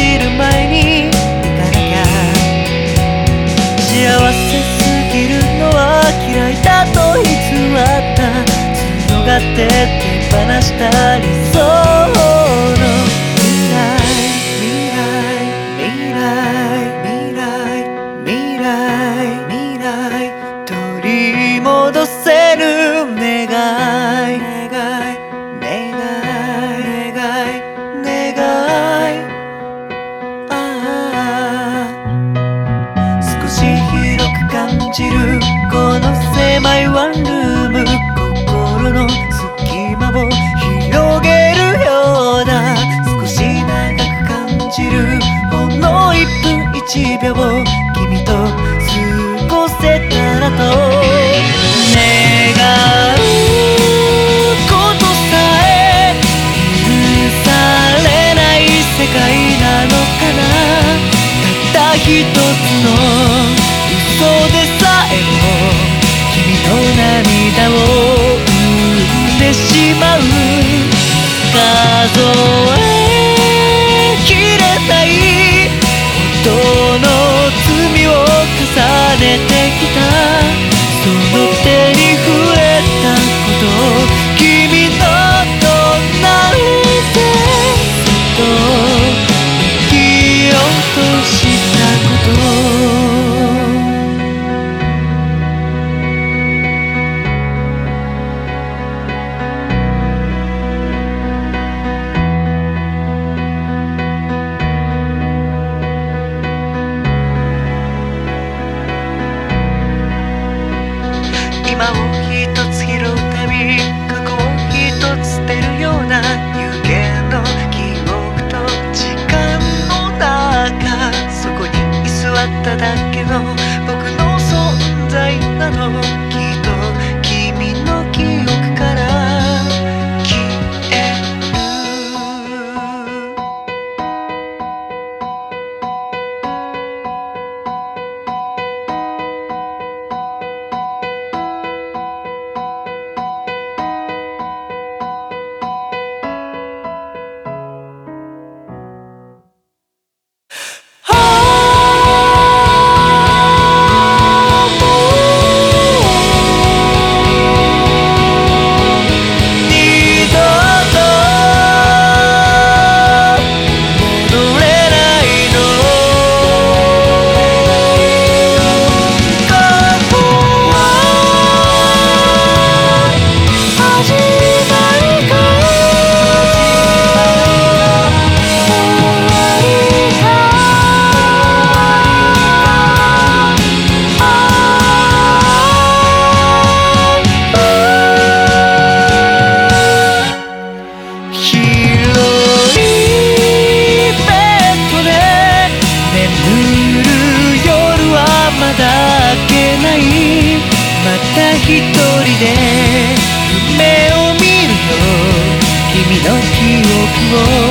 ぎる前に行かなきゃ。幸せすぎるのは嫌いだと偽った強がって手放した理想の未来未来未来未来未来未来取り戻せる願い願い願い願い少し広く感じるこの狭いワンルーム、心の隙間を広げるような少し長く感じるほんの1分1秒君と過ごせたらと願うことさえ許されない世界なのかな。たった一つの嘘でさえも君の涙を生んでしまう。数えきれないほどの罪を重ねてきた。その手に触れたこと君の隣でそっと生きようとしたこと今を一つ拾うたび過去を一つ捨てるような有限の記憶と時間の中、そこに居座っただけの僕の存在なの。きっと君の記憶から消える。一人で夢を見るよ君の記憶を